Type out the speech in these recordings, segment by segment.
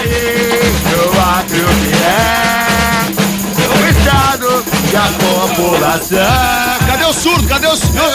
aí, eu acho que é o estado e a população. Cadê o surdo? Cadê o surdo?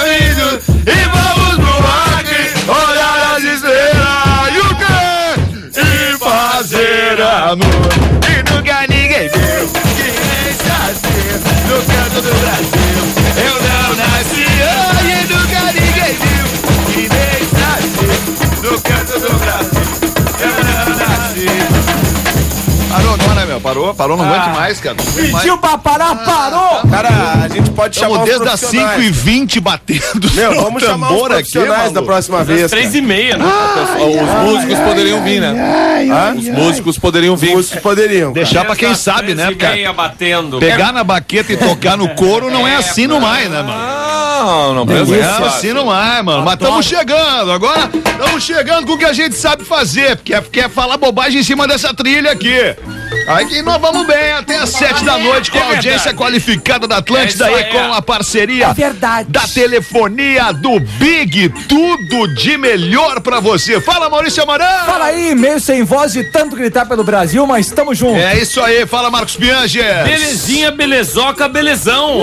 E vamos pro rock, olhar as estrelas e o quê? E fazer amor. E nunca ninguém viu que nem assim no canto do Brasil. Eu não nasci, e nunca ninguém viu que nem assim no canto do Brasil. Eu não nasci. Parou agora, né, meu? Parou, não aguento mais, cara. Pediu pra parar, parou! Cara, a gente pode chamar desde as 5h20 batendo. Meu, vamos chamar os profissionais da próxima vez. 3h30, né? Os músicos poderiam vir, né? Os músicos poderiam vir. Os músicos poderiam. Deixar pra quem sabe, né? Batendo. Pegar na baqueta e tocar no couro não é assim no mais, né, mano? Não é assim não é, mano. Mas estamos chegando, agora estamos chegando com o que a gente sabe fazer, porque é falar bobagem em cima dessa trilha aqui. Aí que nós vamos bem até às 7 da noite com a audiência qualificada da Atlântida e com a parceria da telefonia do Big, tudo de melhor pra você. Fala, Maurício Amarão! Fala aí, meio sem voz de tanto gritar pelo Brasil, mas estamos juntos. É isso aí, fala, Marcos Bianchi. Belezinha, belezoca, belezão.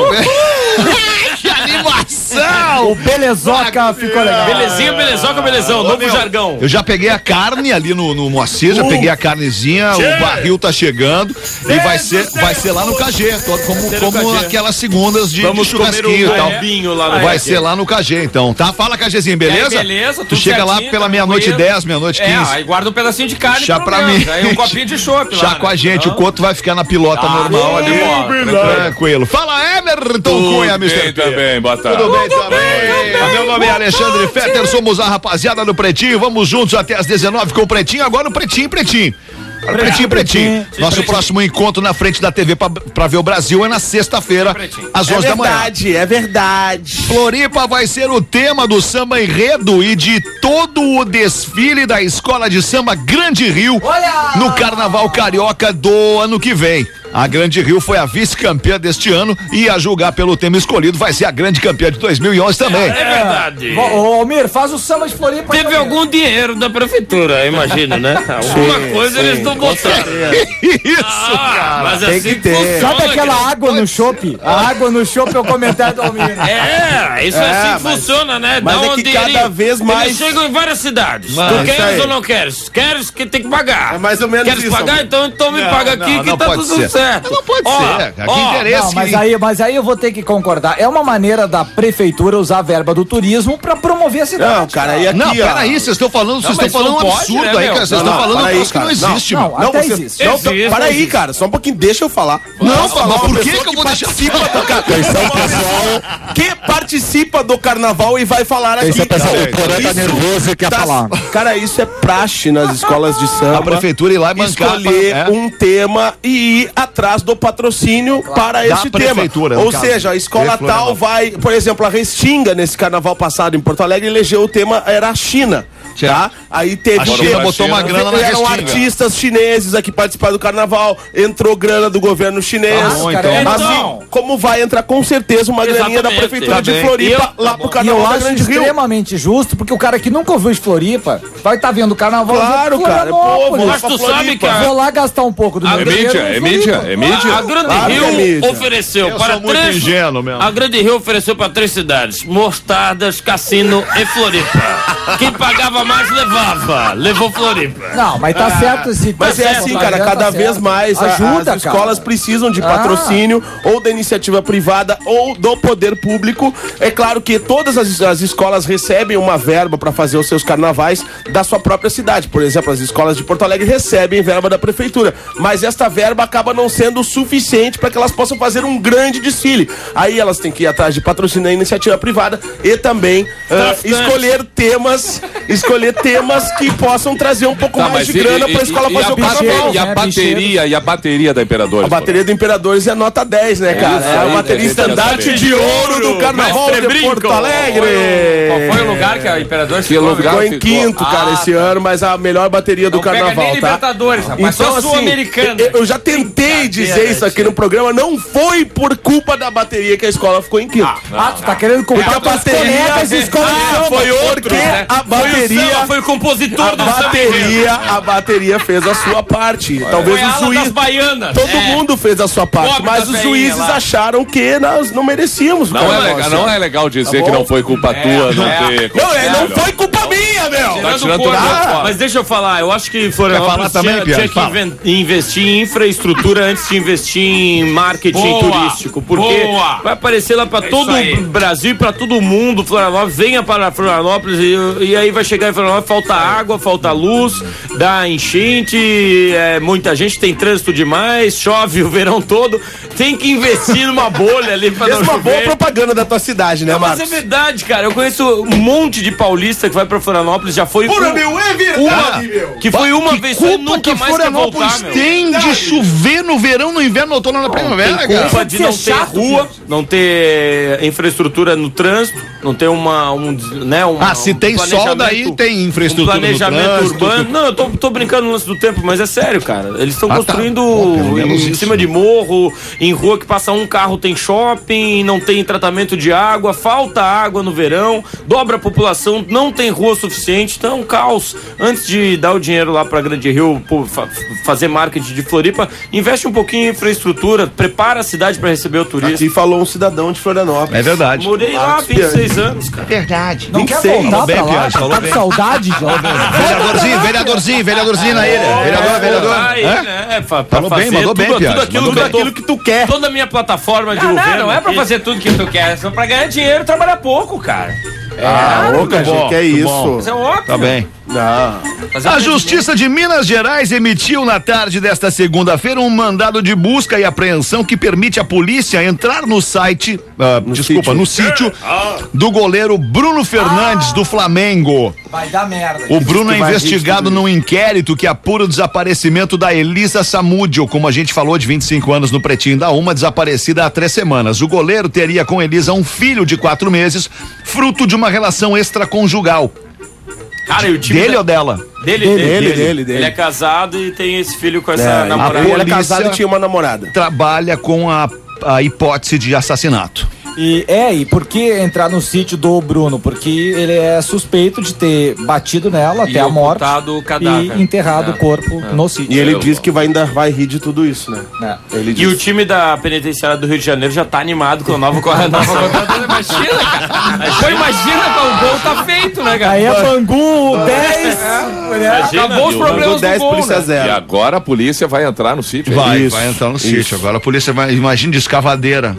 Que animação! O belezoca ficou legal. Belezinha, belezoca, belezão, novo jargão. Eu já peguei a carne ali no Moacir, já peguei a carnezinha, o barril tá chegando e vai ser lá no KG, como aquelas segundas de churrasquinho e tal. Lá vai ser lá no KG, então, tá? Fala, KGzinho, beleza? Beleza, tu chega lá pela meia-noite 10, meia-noite 15. Aí guarda um pedacinho de carne chá pra mim. Aí um copinho de chopp lá. Chá com a gente, o Couto vai ficar na pilota normal ali. Tranquilo. Fala, Everton Cunha, Mr. P. Também, boa tarde. Tudo bem também. Meu nome é Alexandre Fetter, somos a rapaziada do Pretinho. Vamos juntos até às 19 com o Pretinho. Agora o Pretinho. Pretinho. Nosso próximo encontro na frente da TV pra ver o Brasil é na sexta-feira, às 11 da manhã. É verdade. Floripa vai ser o tema do samba enredo e de todo o desfile da Escola de Samba Grande Rio no Carnaval Carioca do ano que vem. A Grande Rio foi a vice-campeã deste ano e, a julgar pelo tema escolhido, vai ser a grande campeã de 2011 também. É verdade. Ô, Almir, faz o samba de Floripa. Teve algum dinheiro da prefeitura, imagino, né? Alguma coisa eles estão botando. Isso, cara. Mas tem assim que ter. Sabe aquela água no chopp? A água no chopp é o comentário do Almir. Isso assim que funciona, né? Mas é que cada vez mais... Eles chegam em várias cidades. Tu queres ou não queres? Queres que tem que pagar. É mais ou menos queres isso. Pagar? Então me paga aqui que tá tudo certo. Não pode ser. Que interesse. Não, mas aí eu vou ter que concordar. É uma maneira da prefeitura usar a verba do turismo pra promover a cidade. Não, cara, e aqui, não, peraí, vocês estão falando um absurdo aí, cara. Vocês estão falando um troço que não existe, mano. Não, até existe. Para aí, cara, só um pouquinho, deixa eu falar. Não, mas por que eu vou deixar? Que participa do carnaval e vai falar aqui. O Porã tá nervoso e quer falar. Cara, isso é praxe nas escolas de samba. A prefeitura ir lá e bancar. Escolher um tema e ir atrás do patrocínio para esse tema. Ou seja, a escola tal vai, por exemplo, a Restinga, nesse carnaval passado em Porto Alegre, elegeu o tema, era a China. Tá? Aí teve. A China botou uma grana na Eram Restinga. artistas chineses aqui participaram do carnaval, entrou grana do governo chinês. Assim, como vai entrar com certeza uma graninha da prefeitura de Floripa lá pro carnaval. E eu da acho Grande Rio. extremamente justo, porque o cara que nunca ouviu de Floripa vai estar vendo o carnaval. Claro, cara. Pô, mas tu sabe que vou lá gastar um pouco do meu dinheiro. É mídia. A Grande Rio ofereceu para três. A Grande Rio ofereceu para 3 cidades: Mostardas, Cassino e Floripa. Quem pagava mais levava. Levou Floripa. Não, mas tá certo esse. Mas é assim, cara, cada vez mais ajuda, as escolas precisam de patrocínio ou da iniciativa privada ou do poder público. É claro que todas as escolas recebem uma verba para fazer os seus carnavais da sua própria cidade. Por exemplo, as escolas de Porto Alegre recebem verba da prefeitura, mas esta verba acaba não sendo suficiente para que elas possam fazer um grande desfile. Aí elas têm que ir atrás de patrocínio da iniciativa privada e também escolher temas que possam trazer um pouco mais de grana para a escola fazer o carnaval. E a bateria da Imperadores? A bateria do Imperadores é nota 10, né, cara? É a bateria estandarte de ouro do carnaval de Porto Alegre. Qual foi o lugar que a Imperadores ficou em quinto, cara, esse ano, mas a melhor bateria do carnaval, tá? Libertadores, rapaz, então, só sul-americana. Eu já tentei dizer isso aqui no programa, não foi por culpa da bateria que a escola ficou em quinto. Tu tá querendo culpar a bateria foi outro, né? A bateria Ela foi compositor do a bateria fez a sua parte. Talvez o juiz das baianas. Todo mundo fez a sua parte, mas os juízes acharam que nós não merecíamos. Não é legal dizer que não foi culpa tua, não foi culpa minha, meu. Tá tirando mas deixa eu falar, eu acho que Florianópolis tinha que investir em infraestrutura antes de investir em marketing turístico, porque vai aparecer lá pra todo o Brasil e pra todo mundo. Florianópolis, venha para Florianópolis e aí vai chegar em Florianópolis, falta água, falta luz, dá enchente, muita gente, tem trânsito demais, chove o verão todo, tem que investir numa bolha ali pra não chover. Uma boa propaganda da tua cidade, né, Marcos? Mas é verdade, cara, eu conheço um monte de paulista que vai pra Florianópolis, já foi que foi uma vez só e nunca mais quer voltar, meu. Tem de chover no verão, no inverno, no outono, na primavera, cara. Tem culpa de não ter rua, não ter infraestrutura no trânsito, não ter se tem sol, daí tem infraestrutura planejamento urbano. Não, eu tô brincando no lance do tempo, mas é sério, cara. Eles estão construindo em cima de morro, em rua que passa um carro, tem shopping, não tem tratamento de água, falta água no verão, dobra a população, não tem rua suficiente, então é um caos. Antes de dar o dinheiro lá pra Grande Rio, fazer marketing de Floripa, investe um pouquinho em infraestrutura, prepara a cidade pra receber o turista. Aqui falou um cidadão de Florianópolis. É verdade. Morei lá 26 anos, cara. Verdade. Não quer voltar pra lá? Tá com saudade, jovem. Vereadorzinho na ilha. Vereador. Falou bem, mandou bem, tudo aquilo que tu quer. Toda a minha plataforma de governo. Não é pra fazer tudo que tu quer, é só pra ganhar dinheiro e trabalhar pouco, cara. Gente, que é isso. Mas é óbvio. Tá bem. A Justiça de Minas Gerais emitiu na tarde desta segunda-feira um mandado de busca e apreensão que permite à polícia entrar no site, no sítio do goleiro Bruno Fernandes do Flamengo. Vai dar merda. O Bruno é investigado num inquérito que apura o desaparecimento da Elisa Samúdio, como a gente falou, de 25 anos no Pretinho da Uma, desaparecida há 3 semanas. O goleiro teria com Elisa um filho de 4 meses, fruto de uma relação extraconjugal. Cara, o time dele ou dela? Dele. Ele é casado e tem esse filho com essa namorada. Ele é casado e tinha uma namorada. Trabalha com a hipótese de assassinato. E por que entrar no sítio do Bruno? Porque ele é suspeito de ter batido nela até a morte o cadáver, e enterrado o corpo no sítio. E ele diz que ainda vai rir de tudo isso, né? E o time da penitenciária do Rio de Janeiro já tá animado com a nova contratação. Imagina, cara. Imagina, o gol tá feito, né, cara? Aí é Bangu 10. Acabou os problemas 10, do gol, polícia 0. E agora a polícia vai entrar no sítio. Vai entrar no sítio. Agora a polícia vai, imagina, de escavadeira.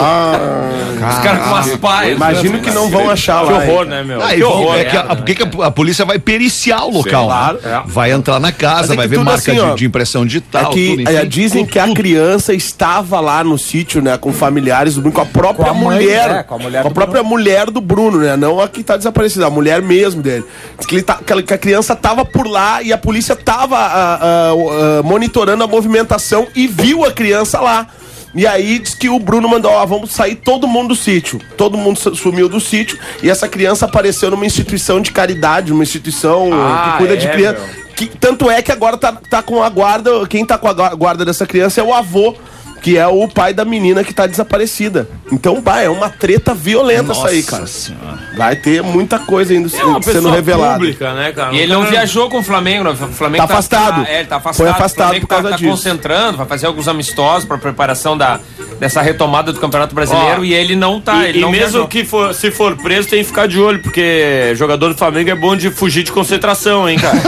Os caras com as paias. Imagino que não vão achar lá. Que horror, né, meu? Que horror. Porque a polícia vai periciar o local. Claro. Vai entrar na casa, vai ver marca assim, de impressão digital. Dizem que a criança estava lá no sítio, né, com familiares do Bruno, com a própria mulher. Com a própria mulher do Bruno, né? Não a que tá desaparecida, a mulher mesmo dele. Diz que a criança tava por lá e a polícia tava monitorando a movimentação e viu a criança lá. E aí diz que o Bruno mandou, vamos sair todo mundo do sítio. Todo mundo sumiu do sítio e essa criança apareceu numa instituição de caridade, uma instituição que cuida de criança. Tanto é que agora tá com a guarda, quem tá com a guarda dessa criança é o avô, que é o pai da menina que tá desaparecida. Então, é uma treta violenta essa aí, cara. Senhora. Vai ter muita coisa ainda sendo revelada. Pública, né, cara? E ele não viajou com o Flamengo, o Flamengo tá afastado. Ele tá afastado. Foi afastado por causa disso. Tá concentrando, vai fazer alguns amistosos pra preparação dessa retomada do Campeonato Brasileiro e ele não tá. Ele não mesmo que se for preso, tem que ficar de olho, porque jogador do Flamengo é bom de fugir de concentração, hein, cara?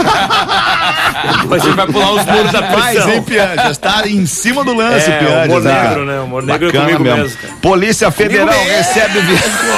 Mas ele vai pular os muros da prisão. Hein, Pian? Já está em cima do lance, Pian. Humor negro, né? Humor negro é comigo mesmo, cara. Polícia Federal recebe o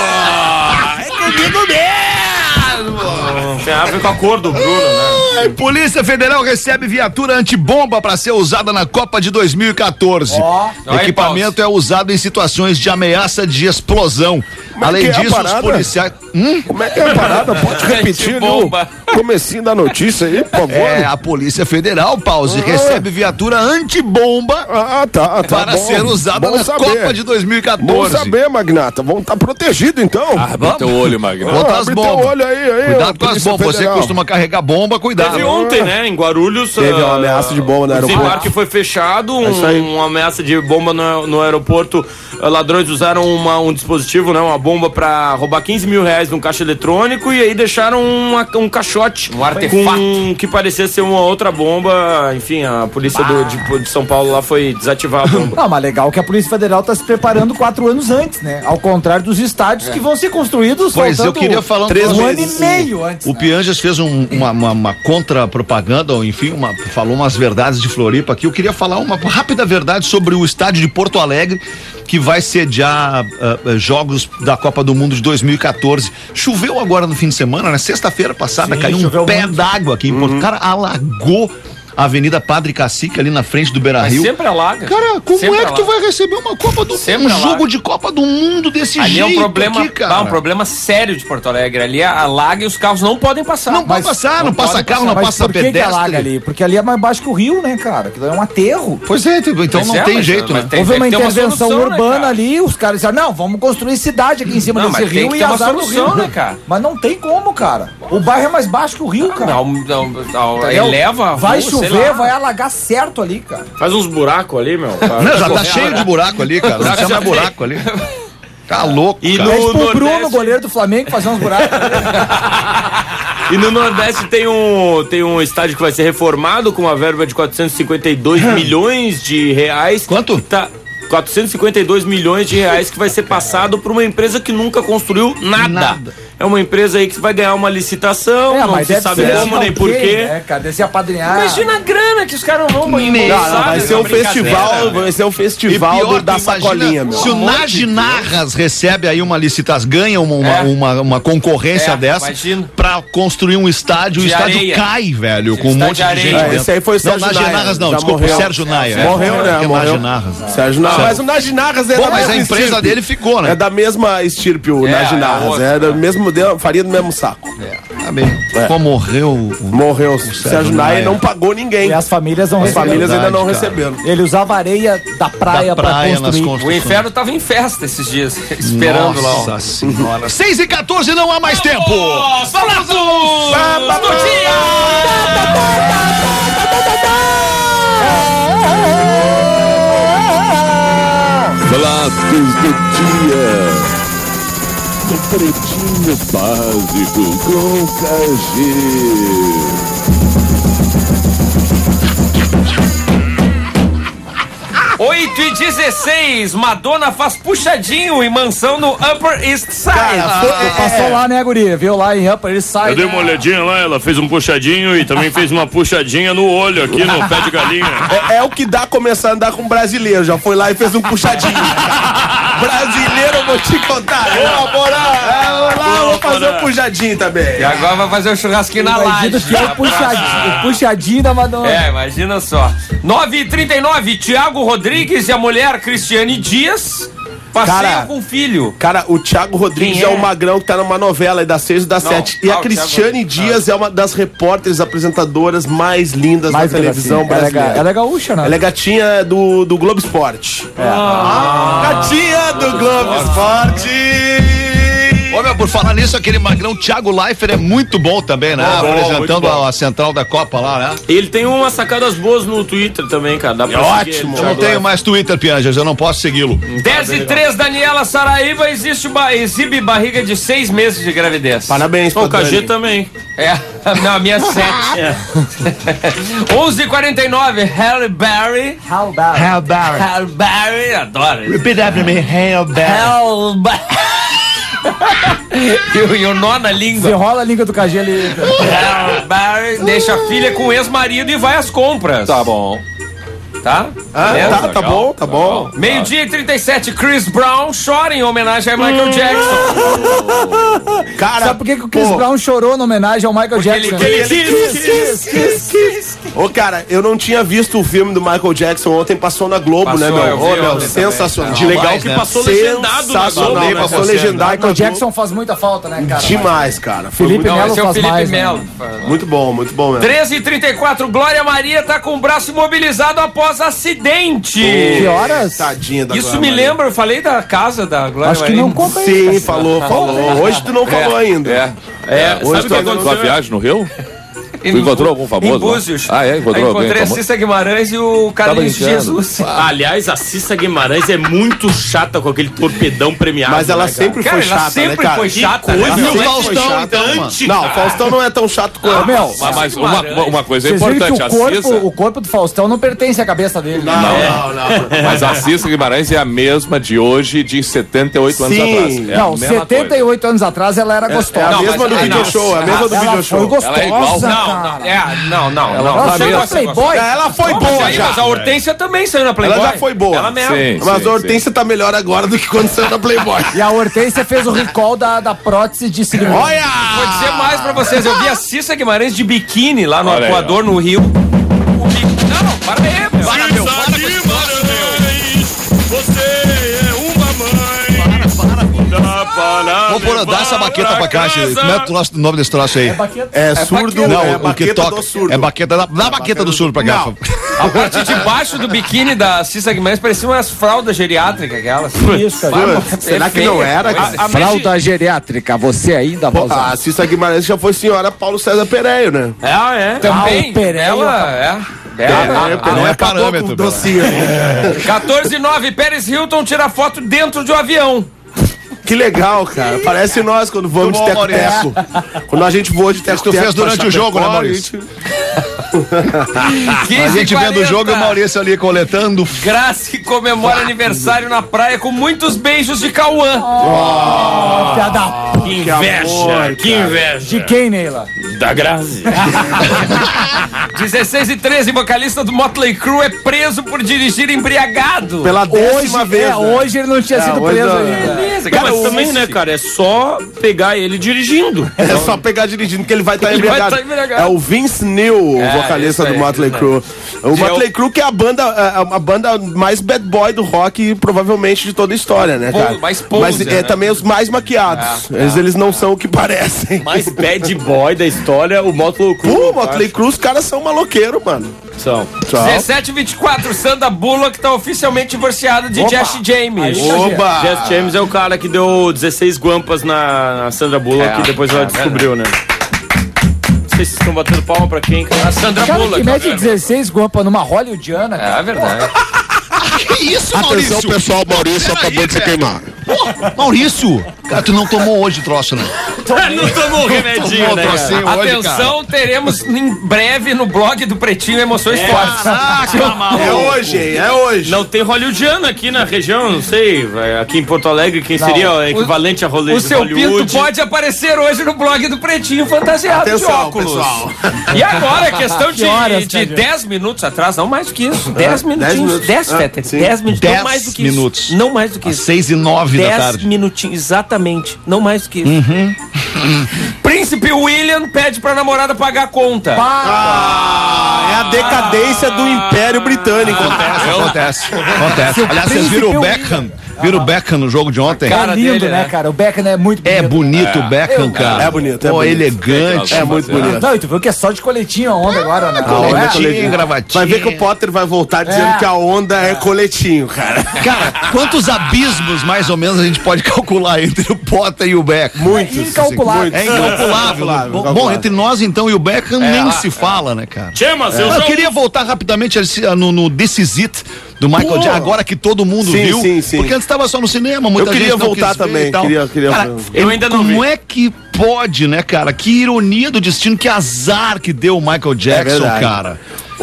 é comigo mesmo! Tem a ver com a cor do Bruno, né? Polícia Federal recebe viatura antibomba para ser usada na Copa de 2014. O equipamento é usado em situações de ameaça de explosão. Além disso, os policiais... Como é que é a parada? Pode repetir no comecinho da notícia aí, por favor? A Polícia Federal, Pause, recebe viatura antibomba para ser usada na Copa de 2014. Vamos saber, Magnata. Vamos estar protegidos, então. Abre teu olho, Magnata. Bota as bombas. Olho aí, cuidado com as bombas. Você costuma carregar bomba, cuidado. teve ontem, né? Em Guarulhos. Teve uma ameaça de bomba no aeroporto. O desembarque foi fechado, uma ameaça de bomba no aeroporto. Ladrões usaram um dispositivo, né? Uma bomba pra roubar 15 mil reais num caixa eletrônico e aí deixaram um caixote. Um artefato. Que parecia ser uma outra bomba. Enfim, a polícia de São Paulo lá foi desativar a bomba. Não, mas legal que a Polícia Federal tá se preparando 4 anos antes, né? Ao contrário dos estádios que vão ser construídos. Pois eu queria falar um ano e meio antes. O Pianjas fez uma contra-propaganda, ou enfim, falou umas verdades de Floripa aqui. Eu queria falar uma rápida verdade sobre o estádio de Porto Alegre, que vai sediar jogos da Copa do Mundo de 2014. Choveu agora no fim de semana, né? Sexta-feira passada, caiu um pé d'água aqui em Porto. Cara, alagou a Avenida Padre Cacique ali na frente do Beira-Rio. Sempre alaga. Cara, como é que tu vai receber uma Copa do Mundo, jogo de Copa do Mundo desse jeito? Ali é um problema, aqui, cara. Um problema sério de Porto Alegre. Ali alaga e os carros não podem passar. Não pode passar, não passa carro, não passa pedestre. Por que alaga ali? Porque ali é mais baixo que o rio, né, cara? Aquilo é um aterro. Pois é, então não tem jeito, né? Houve uma intervenção urbana ali, os caras disseram, não, vamos construir cidade aqui em cima desse rio e azar no rio, né, cara? Mas não tem como, cara. O bairro é mais baixo que o rio, cara. Eleva. Vai chover, vai alagar certo ali, cara. Faz uns buracos ali, meu. Não, já tá cheio de buraco ali, cara. Não tinha mais buraco ali. Tá louco, e cara. E no Bruno, goleiro do Flamengo, fazer uns buracos. E no Nordeste tem um estádio que vai ser reformado com uma verba de 452 milhões de reais. Quanto? 452 milhões de reais que vai ser passado por uma empresa que nunca construiu nada. É uma empresa aí que vai ganhar uma licitação, não se sabe como nem porquê. Né, cara? Desse apadrinhar. Imagina a grana que os caras não vão embolsar. Vai ser o festival da sacolinha, meu. Se o Najinarras recebe aí uma licitação, ganha uma concorrência dessa pra construir um estádio, o estádio cai, velho, com um monte de gente. Esse aí foi o Sérgio Naia. Najinarras não, desculpa, Sérgio Naia. Morreu, né? Najinarras. Sérgio Naia. Mas o Najinarras é mas a empresa dele ficou, né? É da mesma estirpe, o Najinarras. É do mesmo, faria do mesmo saco. Tá bem. Pô, morreu. Morreu. O Sérgio Naia não pagou ninguém. E as famílias não receberam. As famílias ainda não receberam. Ele usava areia da praia pra construir. O inferno tava em festa esses dias, esperando lá. Nossa senhora. 6h14, não há mais tempo. Vamos do dia! Pratos do dia. Do Pretinho Básico com Cagê. 8h16, Madonna faz puxadinho em mansão no Upper East Side. Passou lá, né, guria? Viu lá em Upper East Side. Eu dei uma olhadinha lá, ela fez um puxadinho e também fez uma puxadinha no olho aqui, no pé de galinha. É o que dá começar a andar com brasileiro. Já foi lá e fez um puxadinho. Brasileiro, eu vou te contar. Vou fazer um puxadinho também. E agora vai fazer um churrasquinho na laje. Que é o puxadinho da Madonna. Imagina só. 9h39, Thiago Rodrigues e a mulher Cristiane Dias passeiam com o filho. Cara, o Thiago Rodrigues é o magrão que tá numa novela aí das 6 e das 7. E a Cristiane Dias é uma das repórteres apresentadoras mais lindas da televisão brasileira. Ela é gaúcha, né? Ela é gatinha do Globo Esporte. Gatinha do Globo Esporte. Ô, meu, por falar nisso, aquele magrão Thiago Leifert é muito bom também, né? Apresentando a central da Copa lá, né? Ele tem umas sacadas boas no Twitter também, cara. Dá pra ótimo. Eu não tenho mais Twitter, Pianjas, eu não posso segui-lo. 10h03, Daniela Saraiva exibe barriga de 6 meses de gravidez. Parabéns, o KG também. Não, a minha 7. 11h49, Halle Berry. Adoro. Repeat after me, Halle Berry. E o nó na língua. Você rola a língua do KG ali. Deixa a filha com o ex-marido e vai às compras. Tá bom. Tá? Tá bom. Meio-dia e 37, Chris Brown chora em homenagem a Michael Jackson. Cara, sabe por que o Chris Brown chorou na homenagem ao Michael Jackson? Ô, cara, eu não tinha visto o filme do Michael Jackson ontem, passou na Globo, né, meu? Sensacional. De legal que passou legendado na Globo. Passou legendado. Michael Jackson faz muita falta, né, cara? Demais, cara. Felipe Melo faz mais. Muito bom mesmo. 13h34, Glória Maria tá com o braço imobilizado após acidente. Que horas? Tadinha da Isso me lembra, eu falei da casa da Glória Maria. Acho que não conta aí. Sim, falou. Hoje tu não falou ainda. Hoje sabe o que aconteceu? Tua viagem no Rio? Tu encontrou algum famoso? Em Búzios. Encontrou alguém? Encontrei a Cissa Guimarães e o Carlinhos Jesus. Aliás, a Cissa Guimarães é muito chata com aquele torpedão premiado. Mas ela sempre foi chata, ela sempre foi chata. E o Faustão, então, não, o Faustão não é tão chato quanto. Mas uma coisa é importante, o corpo do Faustão não pertence à cabeça dele. Não. Mas a Cissa Guimarães é a mesma de hoje, de 78 anos atrás. Não, 78 anos atrás ela era gostosa. É a mesma do video show, a mesma do video show. Foi gostosa, ela é igual. Não. Ela saiu na Playboy. Ela foi boa já. Mas a Hortência também saiu na Playboy. Ela já foi boa. Ela mesmo. Mas a Hortência tá melhor agora do que quando saiu na Playboy. E a Hortência fez o recall da prótese de silicone. Olha! Vou dizer mais pra vocês. Eu vi a Cissa Guimarães de biquíni lá no Arpoador, no Rio. Não, para aí, meu. Cissa Guimarães, você é uma mãe. Dá essa baqueta pra cá, como é o nome desse troço aí? É surdo, não, o que toca. surdo. É baqueta, dá a baqueta do surdo pra cá. A parte de baixo do biquíni da Cissa Guimarães parecia umas fraldas geriátricas, aquelas. Isso, será que não era? A fralda geriátrica, você ainda vai usar. A Cissa Guimarães já foi senhora Paulo César Pereio, né? Também. Ela não é parâmetro. Docinho. 14:09, Pérez Hilton tira foto dentro de um avião. Que legal, cara. Parece nós quando vamos de teco-teco. Quando a gente voa de teco-teco. Tu fez durante o jogo, né, Maurício? A gente vendo o jogo e o Maurício ali coletando. Grace comemora aniversário na praia com muitos beijos de Cauã. Que inveja, que inveja. De quem, Neila? Da Grazi. 16:13, vocalista do Motley Crue é preso por dirigir embriagado. Pela 10ª vez. Hoje ele não tinha sido preso ainda. Beleza, Mas também, né, cara, é só pegar ele dirigindo. É só pegar dirigindo que ele vai estar embriagado. É o Vince Neil, o vocalista do Motley Crue. O Motley Crue que é a banda mais bad boy do rock, provavelmente, de toda a história, né, cara? Mas é também os mais maquiados. Eles não são o que parecem. Mais bad boy da história, o Motley Crue. O Motley Crue, os caras são maloqueiros, mano. São. 17:24, Sandra Bullock tá oficialmente divorciada de Jesse James. Oba! Jesse James é o cara que deu 16 guampas na Sandra Bullock e depois ela descobriu, né? Não sei se vocês estão batendo palma pra quem, cara. A Sandra Bullock. Que mede 16 guampas numa hollywoodiana. É verdade. Que isso, Maurício? Atenção, pessoal, Maurício acabou de se queimar. Maurício, cara, tu não tomou hoje o troço, né? Não tomou o remedinho, né? Atenção, teremos em breve no blog do Pretinho Emoções Fortes. É hoje. Não tem hollywoodiano aqui na região, não sei. Aqui em Porto Alegre, quem seria o equivalente a Hollywood? O seu Pinto pode aparecer hoje no blog do Pretinho fantasiado de óculos. Pessoal. E agora, questão de 10 minutos atrás, não mais do que isso. 10 minutinhos. 10 minutos. Não mais do que isso. Não mais do que isso. 6:09 da tarde. 10 minutinhos, exatamente. Não mais do que isso. Príncipe William pede pra namorada pagar a conta. É a decadência do Império Britânico. Acontece. Aliás, vocês viram o Beckham? Viram o Beckham no jogo de ontem? É lindo, né, cara? O Beckham é muito bonito. É bonito o Beckham, cara. É bonito. Elegante. É muito bonito. Não, e tu viu que é só de coletinho a onda agora, né? Coletinho, gravatinho. Vai ver que o Potter vai voltar dizendo que a onda é coletinho, cara. Cara, quantos abismos, mais ou menos, a gente pode calcular entre o Potter e o Beckham? Muitos. Incalculável. É incalculável. Bom, entre nós, então, e o Beckham nem se fala, né, cara? Eu queria voltar rapidamente no This Is It, do Michael Jackson, agora que todo mundo viu. Sim. Porque antes estava só no cinema, muita gente não voltar também. Queria cara, eu ainda não vi. Como é que pode, né, cara? Que ironia do destino, que azar que deu o Michael Jackson, cara.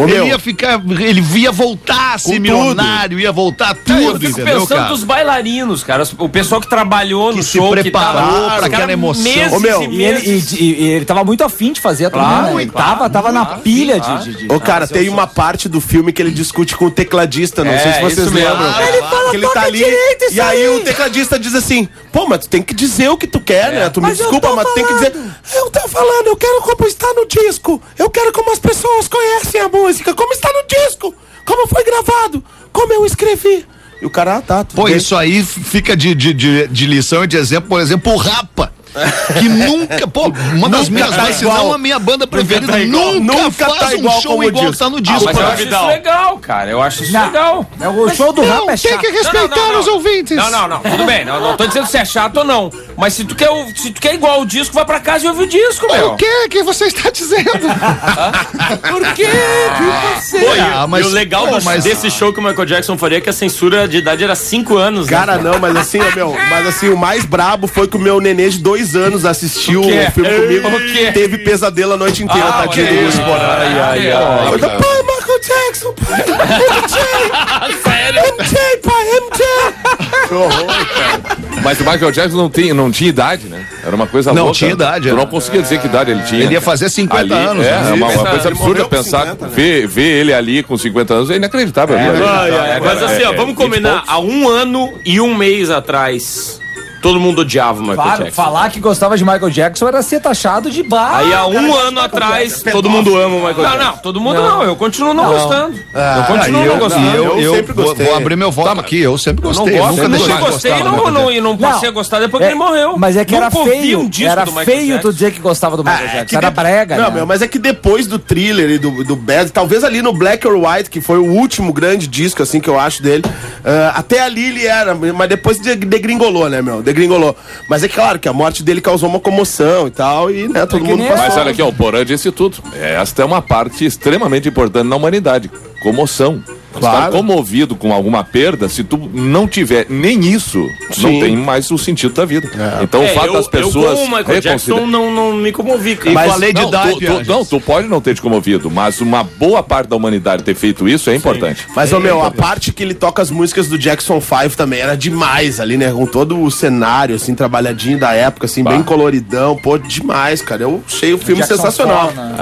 Ele ia voltar a ser milionário, ia voltar tudo, eu fico entendeu, pensando cara? dos bailarinos, cara. O pessoal que trabalhou no show, se preparou pra aquela emoção. E ele tava muito afim de fazer a turnê. Tava na pilha de cara, tem uma parte do filme que ele discute com o tecladista, não sei se vocês lembram. Ele fala, que ele tá ali, direito, e aí o tecladista diz assim, pô, mas tu tem que dizer o que tu quer, né? Tu me desculpa, mas tu tem que dizer, eu tô falando, eu quero como está no disco, eu quero como as pessoas conhecem a música, como está no disco, como foi gravado, como eu escrevi. E o cara, Pô, isso aí fica de lição e de exemplo, por exemplo, o Rapa. que nunca, pô, uma das minhas bandas, se não a minha banda preferida, nunca faz um show igual que tá no disco. Mas eu acho isso legal, cara. Eu acho isso legal. O show do rap é chato. Tem que respeitar os ouvintes. Não, tudo bem. Não tô dizendo se é chato ou não. Mas se tu quer igual o disco, vai pra casa e ouve o disco, meu. O que você está dizendo? Por quê? E o legal desse show que o Michael Jackson faria é que a censura de idade era 5 anos. Cara, né? Não, mas assim, o mais brabo foi que o meu nenê de 2 anos assistiu o filme comigo e teve pesadelo a noite inteira, tadinho do músico. Pai, Michael Jackson, pai. MJ! Sério? MJ, pai, MJ! Que horror, cara. Mas o Michael Jackson não tinha idade, né? Era uma coisa louca. Não tinha idade. Eu não conseguia dizer que idade ele tinha. Ele ia fazer 50 anos. É uma coisa absurda pensar. 50, né? Ver ele ali com 50 anos é inacreditável. Mas assim, vamos combinar. Há 1 ano e 1 mês atrás, todo mundo odiava o Michael Jackson. Falar que gostava de Michael Jackson era ser taxado de barra. Aí há 1 ano atrás, todo mundo ama o Michael Jackson. Não, todo mundo não. Eu continuo não gostando. Eu continuo não gostando. Eu sempre gostei. Vou abrir meu voto aqui. Eu sempre gostei. Eu nunca gostei e não passei a gostar depois que ele morreu. Mas é que era feio. Era feio tu dizer que gostava do Michael Jackson. Era brega, né? Não, mas é que depois do Thriller e do Bad, talvez ali no Black or White, que foi o último grande disco, assim, que eu acho dele, até ali ele era, mas depois degringolou, né, meu? Degringolou. Mas é claro que a morte dele causou uma comoção e tal, e né, todo mundo passou. Mas olha aqui, ó, o Porã disse tudo. Esta é uma parte extremamente importante na humanidade. Comoção. Claro. Estar comovido com alguma perda, se tu não tiver nem isso, não tem mais o sentido da vida. Então o fato das pessoas. Eu com o Michael Jackson não me comovi. Mas falei de idade. Tu pode não ter te comovido, mas uma boa parte da humanidade ter feito isso é importante. Mas, a parte que ele toca as músicas do Jackson 5 também era demais ali, né? Com todo o cenário, assim, trabalhadinho da época, assim, bem coloridão. Pô, demais, cara. Eu achei o filme Jackson sensacional. 4, né?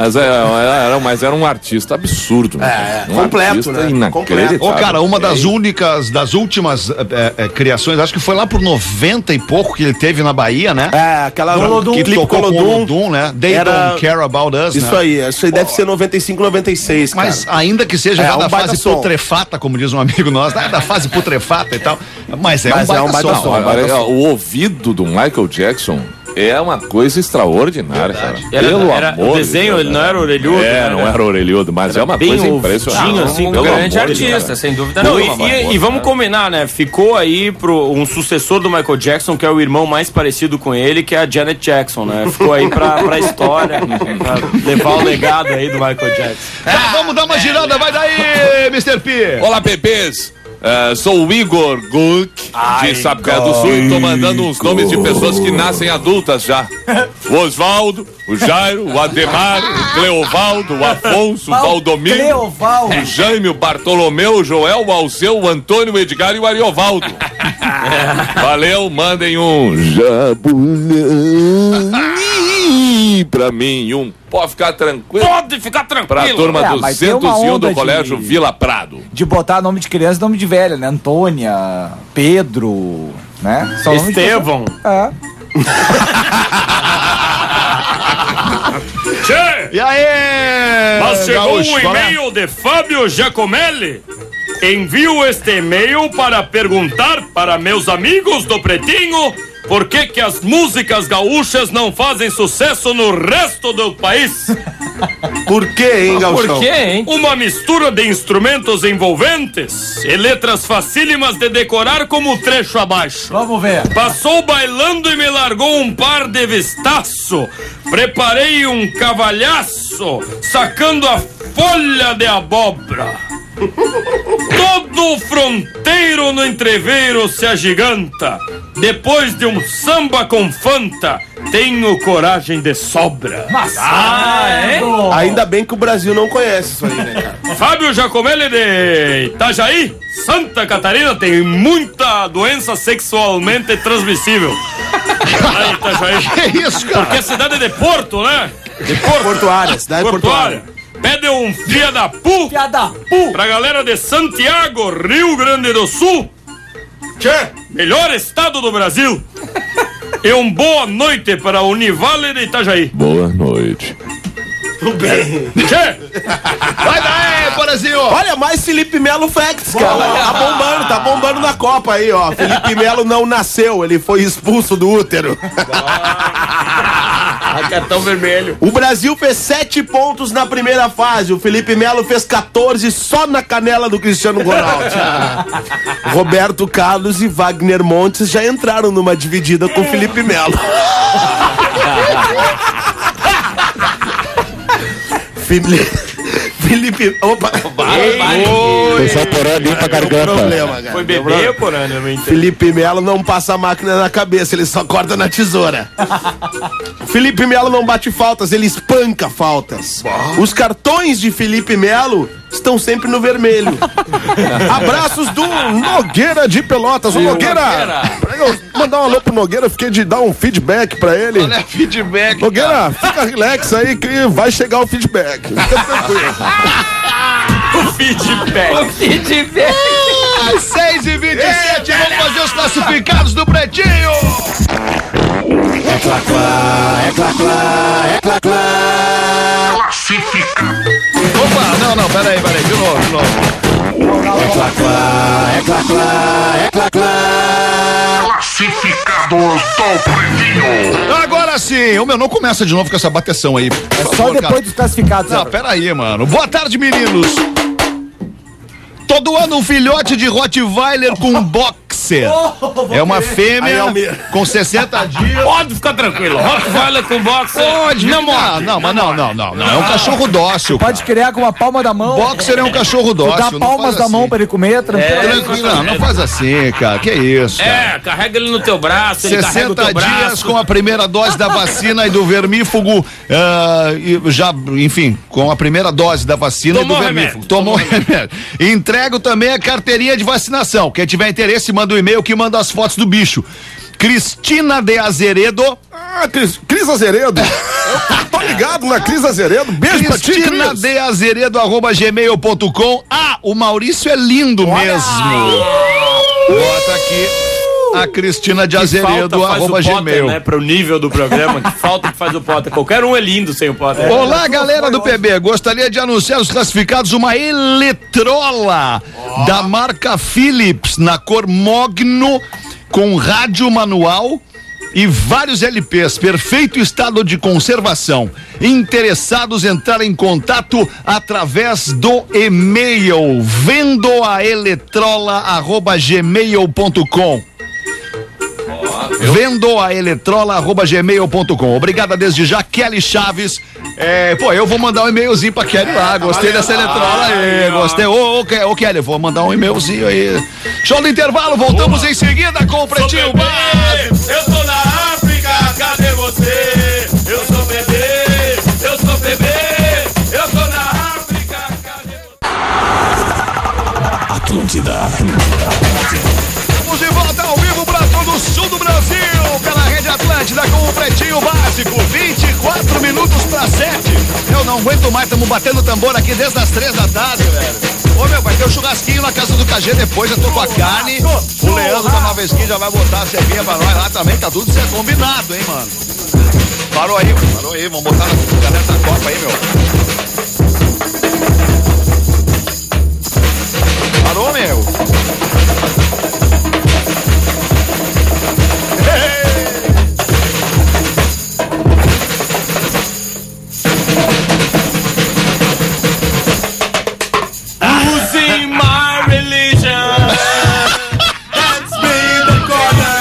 Mas era um artista absurdo. Completo, né? Ô, cara, uma das últimas criações, acho que foi lá por 90 e pouco que ele teve na Bahia, né? Aquela que tocou com o Olodum, né? They Don't Care About Us, isso, né? aí, isso aí deve ser 95, 96, cara. Mas ainda que seja da fase putrefata, como diz um amigo nosso, da fase putrefata e tal, mas é um baita som. O ouvido do Michael Jackson é uma coisa extraordinária, cara. Pelo amor. O desenho, ele não era orelhudo. Não era orelhudo, mas é uma coisa impressionante. Assim, um grande artista, sem dúvida nenhuma. E vamos combinar, né? Ficou aí um sucessor do Michael Jackson, que é o irmão mais parecido com ele, que é a Janet Jackson, né? Ficou aí pra história, pra levar o legado aí do Michael Jackson. Vamos dar uma girada, vai daí, Mr. P. Olá, Pepês. Sou o Igor Gluck, de Sapé do Sul, e tô mandando uns nomes de pessoas que nascem adultas já. O Osvaldo, o Jairo, o Ademar, o Cleovaldo, o Afonso, o Valdomiro, o Jaime, o Bartolomeu, o Joel, o Alceu, o Antônio, o Edgar e o Ariovaldo. Valeu, mandem um Jabulani pra mim, pode ficar tranquilo. Pode ficar tranquilo. Pra turma do 201 do Colégio Vila Prado. De botar nome de criança e nome de velha, né? Antônia, Pedro, né? Só Estevão. E aí? Mas chegou um e-mail de Fábio Giacomelli. Envio este e-mail para perguntar para meus amigos do Pretinho por que as músicas gaúchas não fazem sucesso no resto do país. Por quê, hein, Gauchão? Por quê, hein? Uma mistura de instrumentos envolventes e letras facílimas de decorar como o trecho abaixo. Vamos ver. Passou bailando e me largou um par de vistaço. Preparei um cavalhaço, sacando a folha de abóbora. Todo fronteiro no entreveiro se agiganta. Depois de um samba com Fanta, tenho coragem de sobra. Ainda bem que o Brasil não conhece isso aí, né, cara? Fábio Giacomelli de Itajaí, Santa Catarina, tem muita doença sexualmente transmissível. Aí, Itajaí. Que isso, cara? Porque a cidade é de Porto, né? De Portuária, cidade portuária. Pede um fia da pu pra galera de Santiago, Rio Grande do Sul. Melhor estado do Brasil. E um boa noite para a Univale de Itajaí. Boa noite. Tudo bem. Vai daí, Brasil. Olha, mais Felipe Melo Facts, cara. Tá bombando na Copa aí, ó. Felipe Melo não nasceu, ele foi expulso do útero. Cartão vermelho. O Brasil fez 7 pontos na primeira fase. O Felipe Melo fez 14 só na canela do Cristiano Ronaldo. Roberto Carlos e Wagner Montes já entraram numa dividida com o Felipe Melo. Felipe. Opa! Pessoal Porã limpa a garganta. Foi bebê, Porã? Felipe Melo não passa a máquina na cabeça, ele só corta na tesoura. Felipe Melo não bate faltas, ele espanca faltas. Os cartões de Felipe Melo estão sempre no vermelho. Abraços do Nogueira de Pelotas. Ô Nogueira! Pra eu mandar um alô pro Nogueira, eu fiquei de dar um feedback pra ele. Olha, feedback. Nogueira, fica relax aí que vai chegar o feedback. Fica tranquilo. O feedback. 6h27, vamos fazer os classificados do Pretinho. É clá-clá, é clá-clá, é clá-clá. Classificado. Opa, não, peraí, de novo. É clá-clá, é clá-clá, é clá-clá. Classificados do Pretinho. Agora sim, o meu não começa de novo com essa bateção aí. É só depois dos classificados. Não, peraí, mano. Boa tarde, meninos. Todo ano um filhote de Rottweiler com boxer. É uma fêmea com 60 dias. Pode ficar tranquilo. Rottweiler com boxer. Pode. Não. É um cachorro dócil. Pode criar com uma palma da mão. Boxer é um cachorro dócil. Dá palmas da mão pra ele comer. Tranquilo. Não faz assim, cara. Que isso, cara. Carrega ele no teu braço. 60 dias com a primeira dose da vacina e do vermífugo. Enfim, com a primeira dose da vacina e do vermífugo. Tomou remédio. Entrego também a carteirinha de vacinação. Quem tiver interesse, manda um e-mail que manda as fotos do bicho. Cristina de Azeredo. Cris Azeredo. Eu tô ligado na Cris Azeredo. Beijo pra ti, Cristina de Azeredo, @gmail.com. O Maurício é lindo mesmo. Bota aqui. A Cristina de Azeredo, @gmail. Né, pro nível do programa, que falta que faz o Potter. Qualquer um é lindo sem o Potter. Olá, galera do PB. Gostaria de anunciar os classificados uma Eletrola da marca Philips na cor mogno com rádio manual e vários LPs, perfeito estado de conservação. Interessados entrar em contato através do e-mail vendoaeletrola@gmail.com. vendoaeletrola@gmail.com. Obrigada desde já, Kelly Chaves. Eu vou mandar um e-mailzinho pra Kelly lá. Gostei dessa Eletrola aí. Gostei. Ô, Kelly, vou mandar um e-mailzinho aí. Show do intervalo, voltamos em seguida com o Pretinho Básico. Eu tô na África, cadê você? Eu sou bebê, eu tô na África, cadê você? Atlântida. Estamos de volta ao vivo para todo o sul do Brasil, pela Rede Atlântida com o Pretinho Básico, 24 minutos para 7. Eu não aguento mais, estamos batendo tambor aqui desde as 3 da tarde, velho. Vai ter um churrasquinho na casa do KG depois, já tô com a carne. O Leandro da Nova Esquina já vai botar a cerveja pra nós lá também, tá tudo certo, combinado, hein, mano. Parou aí, vamos botar na caneta da Copa aí, meu. Parou, meu. Losing my religion. That's me in the corner.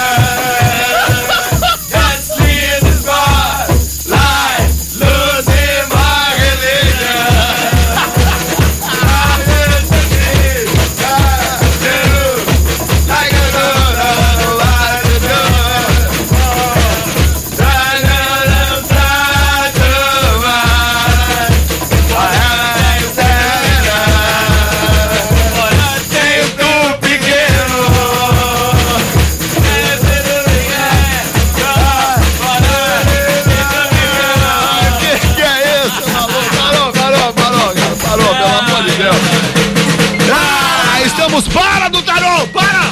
That's me in the spotlight. Losing my religion. Para do tarô! Para!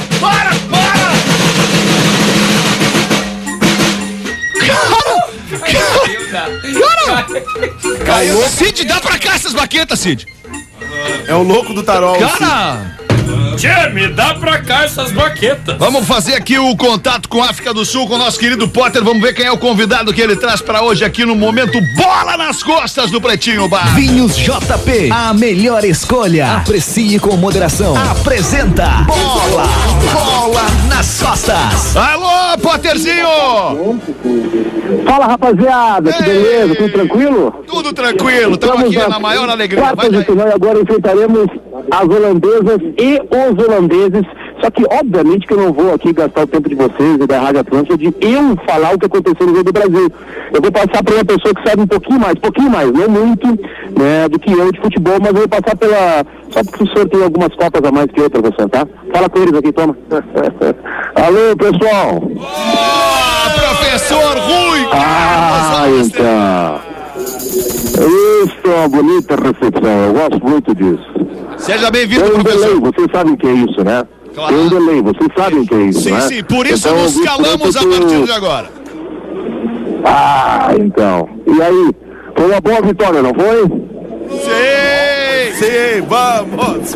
Cara! Cid, dá pra cá essas baquetas, Cid! É o louco do tarô. Cara! Tchê, me dá pra cá essas baquetas. Vamos fazer aqui o contato com a África do Sul, com o nosso querido Potter. Vamos ver quem é o convidado que ele traz pra hoje aqui no momento Bola nas Costas do Pretinho Básico. Vinhos JP, a melhor escolha. Aprecie com moderação. Apresenta Bola nas Costas. Alô, Potterzinho! Fala, rapaziada, que beleza, tudo tranquilo? Tudo tranquilo, estamos aqui na maior alegria. Quartas de final, agora enfrentaremos as holandesas e os holandeses. Só que, obviamente, que eu não vou aqui gastar o tempo de vocês e da Rádio Atlântica de eu falar o que aconteceu no jogo do Brasil. Eu vou passar para uma pessoa que sabe um pouquinho mais, não muito, né, do que eu de futebol, mas eu vou passar só porque o senhor tem algumas copas a mais que eu, professor, tá? Fala com eles aqui, toma. Alô, pessoal. Professor Rui Carlos. Então. Isso é uma bonita recepção, eu gosto muito disso. Seja bem-vindo, professor. Delay, vocês sabem o que é isso, né? Claro. Tem um delay, vocês sabem o que é isso, né? Sim, por isso então, nos calamos a partir de agora. Então. E aí, foi uma boa vitória, não foi? Sim, vamos.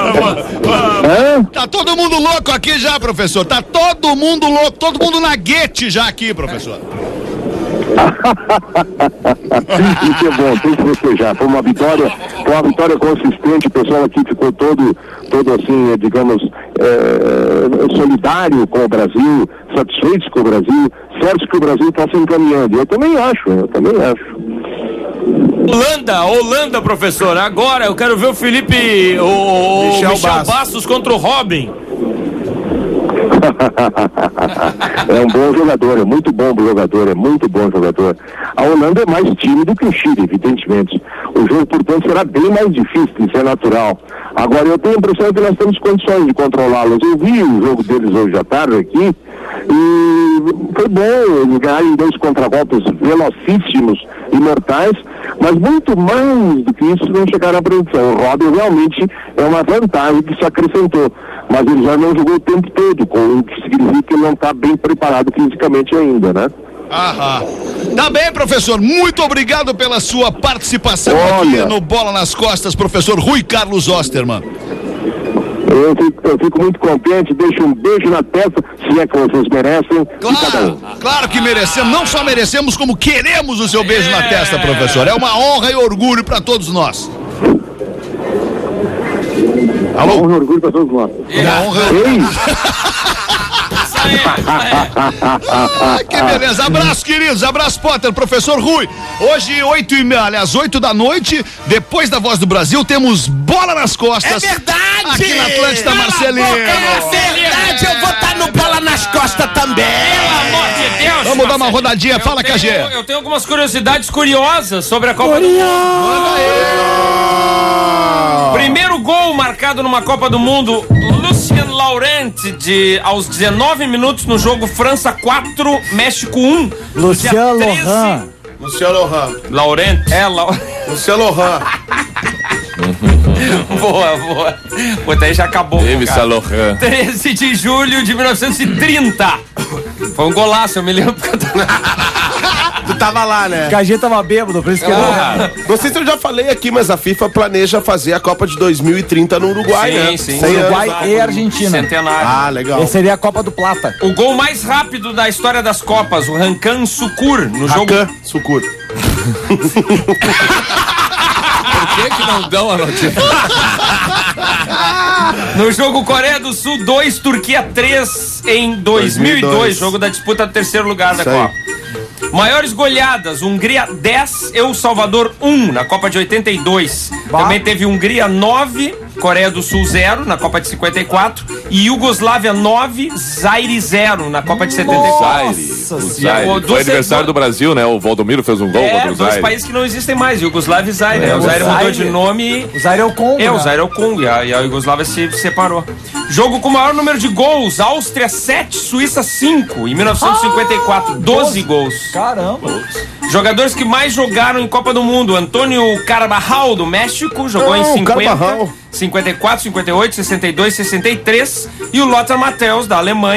Tá todo mundo louco aqui já, professor. Tá todo mundo louco, todo mundo na guete já aqui, professor. Isso é bom, tem que festejar. Foi uma vitória consistente. O pessoal aqui ficou todo assim, digamos, solidário com o Brasil, satisfeito com o Brasil, certo que o Brasil está se encaminhando. Eu também acho. Holanda, professor. Agora eu quero ver o Felipe, o Michel Bastos contra o Robin. É um bom jogador, é muito bom jogador. A Holanda é mais tímido que o Chile, evidentemente. O jogo, portanto, será bem mais difícil, isso é natural. Agora, eu tenho a impressão que nós temos condições de controlá-los. Eu vi o jogo deles hoje à tarde aqui e foi bom, eles ganharam 2 contragolpes velocíssimos e mortais, mas muito mais do que isso não chegaram à produção. O Robin realmente é uma vantagem que se acrescentou, mas ele já não jogou o tempo todo, o que significa que ele não está bem preparado fisicamente ainda, né? Tá bem, professor, muito obrigado pela sua participação aqui no Bola nas Costas, professor Rui Carlos Osterman. Eu fico muito contente, deixo um beijo na testa, se é que vocês merecem. Claro que merecemos, não só merecemos, como queremos o seu beijo na testa, professor. É uma honra e orgulho para todos nós. Alô? Honra e orgulho para todos nós. Que beleza, abraço, queridos, abraço, Potter, professor Rui. Hoje, 8 da noite, depois da Voz do Brasil, temos Bola nas Costas. É verdade! Aqui na Atlântida, Marcelino. É verdade, eu vou estar no Bola nas Costas também. Pelo amor de Deus. Vamos dar uma rodadinha, fala, KG. Eu tenho algumas curiosidades curiosas sobre a Copa do Mundo. Primeiro gol marcado numa Copa do Mundo, Lucien Laurent, aos 19 minutos no jogo França 4, México 1. Lucien Laurent. Laurent. Lucien Laurent. Boa. Puta, aí já acabou. 13 de julho de 1930. Foi um golaço, eu me lembro. Tu tava lá, né? O KG tava bêbado, por isso que não sei se eu já falei aqui, mas a FIFA planeja fazer a Copa de 2030 no Uruguai, né? Sim. Uruguai e Argentina. Centenário. Legal. Esse seria a Copa do Plata. O gol mais rápido da história das Copas, o Rankan Sukur, no jogo... Sukur. Por que não dão a notícia? No jogo Coreia do Sul 2, Turquia 3 em 2002, jogo da disputa do terceiro lugar da Copa. Maiores goleadas, Hungria 10, El Salvador 1 na Copa de 82. Também teve Hungria 9, Coreia do Sul 0 na Copa de 54 e Iugoslávia 9, Zaire 0 na Copa de 74. Foi aniversário do Brasil, né? O Valdomiro fez um gol contra o Zaire. 2 países que não existem mais, Iugoslávia e Zaire. O Zaire mudou de nome. O Zaire é o Congo. O Zaire é o Congo e a Iugoslávia se separou. Jogo com o maior número de gols, Áustria 7, Suíça 5 em 1954, 12 gols. Caramba. Jogadores que mais jogaram em Copa do Mundo, Antônio Carvajal do México, jogou em 50, 54, 58, 62, 63 e o Lothar Matthäus da Alemanha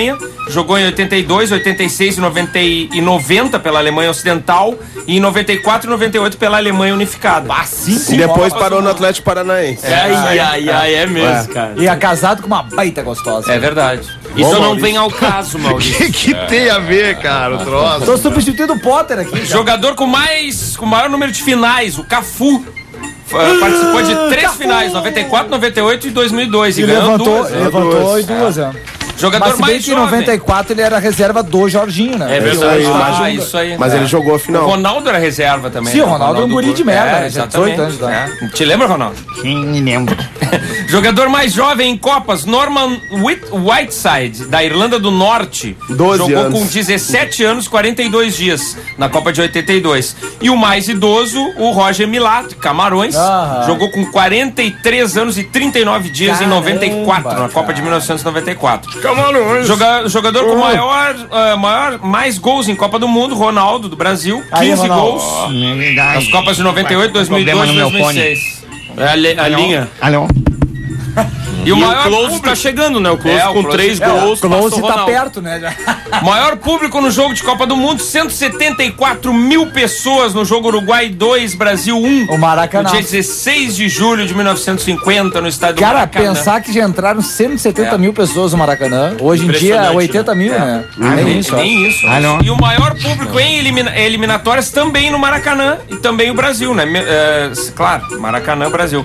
jogou em 82, 86 e 90 pela Alemanha Ocidental e em 94 e 98 pela Alemanha Unificada. E depois parou no Atlético Paranaense. É mesmo, cara. E é casado com uma baita gostosa. É verdade. Isso não vem ao caso, Maurício. O que tem a ver, cara, o troço? Tô substituindo o Potter aqui. Cara. Jogador com maior número de finais, o Cafu. Participou de 3 finais, 94, 98 e 2002. E ganhou levantou e duas, Jogador mas mais que em 94 ele era reserva do Jorginho, né? É verdade. Isso aí. Mas ele jogou a final. O Ronaldo era reserva também. Sim, o Ronaldo é um guri de merda. Exatamente. 18 anos, tá? Te lembra, Ronaldo? Sim, lembro. Jogador mais jovem em Copas, Norman Whiteside, da Irlanda do Norte. 12 jogou anos. com 17 anos, 42 dias, na Copa de 82. E o mais idoso, o Roger Milá, de Camarões, jogou com 43 anos e 39 dias em 94, na Copa de 1994. Camarões. Jogador com mais gols em Copa do Mundo, Ronaldo, do Brasil, 15 gols. Nas Copas de 98, 2002 e 2006. A linha. Alô? E o maior Close tá chegando, né? O Close com 3 gols. O Close tá perto, né? Maior público no jogo de Copa do Mundo, 174 mil pessoas no jogo Uruguai 2, Brasil 1. O Maracanã. No dia 16 de julho de 1950, no estádio do Maracanã. Cara, pensar que já entraram 170 mil pessoas no Maracanã. Hoje em dia, 80 mil, né? Nem isso. E o maior público em eliminatórias também no Maracanã e também o Brasil, né? Claro, Maracanã, Brasil.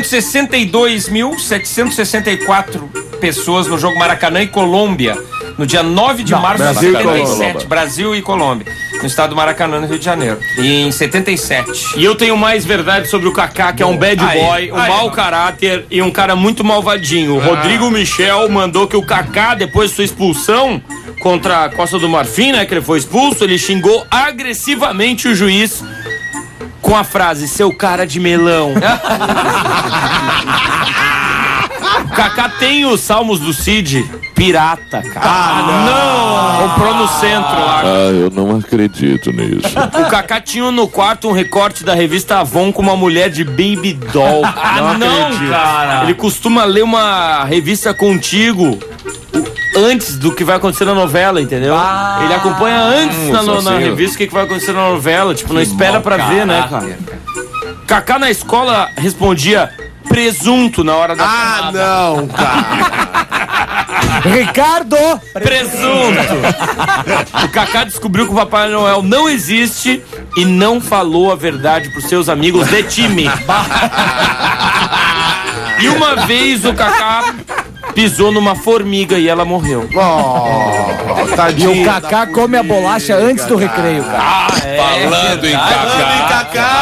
162.764 pessoas no jogo Maracanã e Colômbia, no dia 9 de março de 77. Brasil e Colômbia, no estado do Maracanã, no Rio de Janeiro, em 77. E eu tenho mais verdade sobre o Kaká, que é um bad boy, um mau caráter e um cara muito malvadinho. O Rodrigo Michel mandou que o Kaká, depois de sua expulsão contra a Costa do Marfim, né, que ele foi expulso, ele xingou agressivamente o juiz com a frase, seu cara de melão. O Kaká tem os salmos do Cid pirata, cara. Não! Comprou no centro lá. Eu não acredito nisso. O Kaká tinha no quarto um recorte da revista Avon com uma mulher de baby doll. Não, cara! Ele costuma ler uma revista contigo antes do que vai acontecer na novela, entendeu? Ele acompanha antes na revista o que vai acontecer na novela. Tipo, não espera pra ver, né, cara? Kaká na escola respondia presunto na hora da chamada. Não, cara. Ricardo! Presunto! O Kaká descobriu que o Papai Noel não existe e não falou a verdade pros seus amigos de time. E uma vez o Kaká pisou numa formiga e ela morreu. Tadinho. E o Kaká come a bolacha antes do recreio, cara. Falando em Kaká.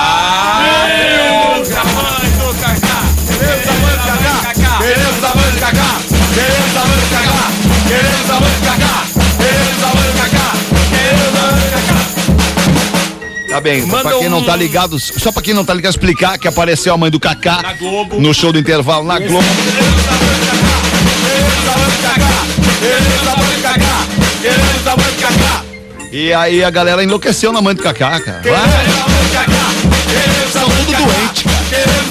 Tá bem, pra quem não tá ligado, só pra quem não tá ligado, explicar que apareceu a mãe do Kaká no show do intervalo na Globo. E aí a galera enlouqueceu na mãe do Kaká, cara. São tudo doente, cara.